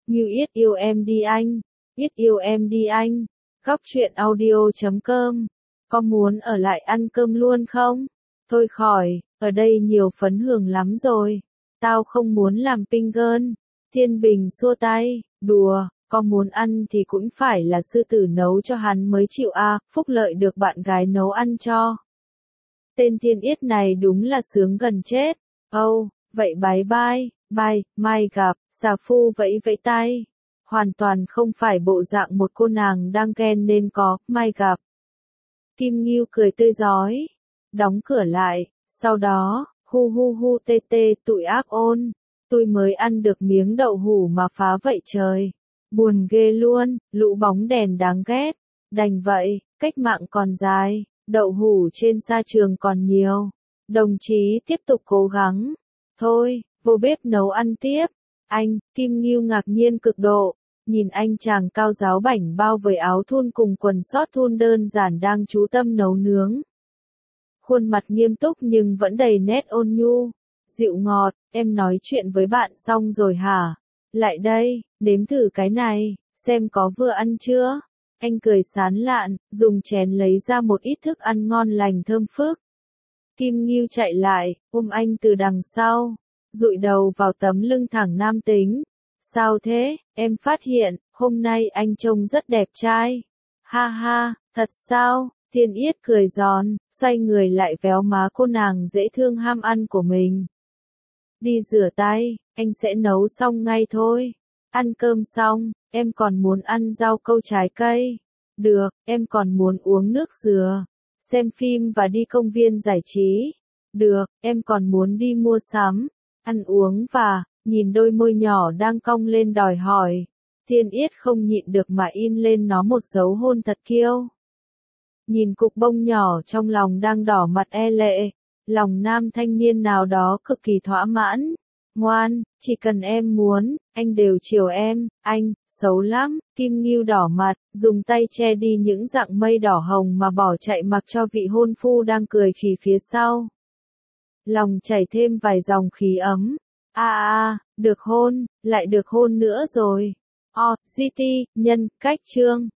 Như Yết yêu em đi anh, Yết yêu em đi anh. Góc truyện audio.com. Có muốn ở lại ăn cơm luôn không? Thôi khỏi, ở đây nhiều phấn hưởng lắm rồi. Tao không muốn làm pinh gơn. Thiên Bình xua tay, đùa, có muốn ăn thì cũng phải là sư tử nấu cho hắn mới chịu à, phúc lợi được bạn gái nấu ăn cho. Tên Thiên Yết này đúng là sướng gần chết. Vậy bye bye, bye, mai gặp, xà phu vẫy vẫy tay. Hoàn toàn không phải bộ dạng một cô nàng đang ghen nên có, mai gặp. Kim Ngưu cười tươi rói, đóng cửa lại, sau đó, hu hu hu tê tê tụi ác ôn, tôi mới ăn được miếng đậu hủ mà phá vậy trời. Buồn ghê luôn, lũ bóng đèn đáng ghét. Đành vậy, cách mạng còn dài, đậu hủ trên sa trường còn nhiều. Đồng chí tiếp tục cố gắng. Thôi, vô bếp nấu ăn tiếp. Anh, Kim Ngưu ngạc nhiên cực độ. Nhìn anh chàng cao giáo bảnh bao với áo thun cùng quần sót thun đơn giản đang chú tâm nấu nướng. Khuôn mặt nghiêm túc nhưng vẫn đầy nét ôn nhu, dịu ngọt, em nói chuyện với bạn xong rồi hả? Lại đây, nếm thử cái này, xem có vừa ăn chưa? Anh cười sán lạn, dùng chén lấy ra một ít thức ăn ngon lành thơm phức. Kim Ngưu chạy lại, ôm anh từ đằng sau, dụi đầu vào tấm lưng thẳng nam tính. Sao thế, em phát hiện, hôm nay anh trông rất đẹp trai. Ha ha, thật sao? Thiên Yết cười giòn, xoay người lại véo má cô nàng dễ thương ham ăn của mình. Đi rửa tay, anh sẽ nấu xong ngay thôi. Ăn cơm xong, em còn muốn ăn rau câu trái cây. Được, em còn muốn uống nước dừa. Xem phim và đi công viên giải trí. Được, em còn muốn đi mua sắm, ăn uống và, nhìn đôi môi nhỏ đang cong lên đòi hỏi. Thiên Yết không nhịn được mà in lên nó một dấu hôn thật kiêu. Nhìn cục bông nhỏ trong lòng đang đỏ mặt e lệ, lòng nam thanh niên nào đó cực kỳ thỏa mãn. Ngoan, chỉ cần em muốn, anh đều chiều em, anh, xấu lắm. Kim Ngưu đỏ mặt, dùng tay che đi những dạng mây đỏ hồng mà bỏ chạy mặc cho vị hôn phu đang cười khì phía sau. Lòng chảy thêm vài dòng khí ấm. Được hôn, lại được hôn nữa rồi. GT, nhân, cách chương.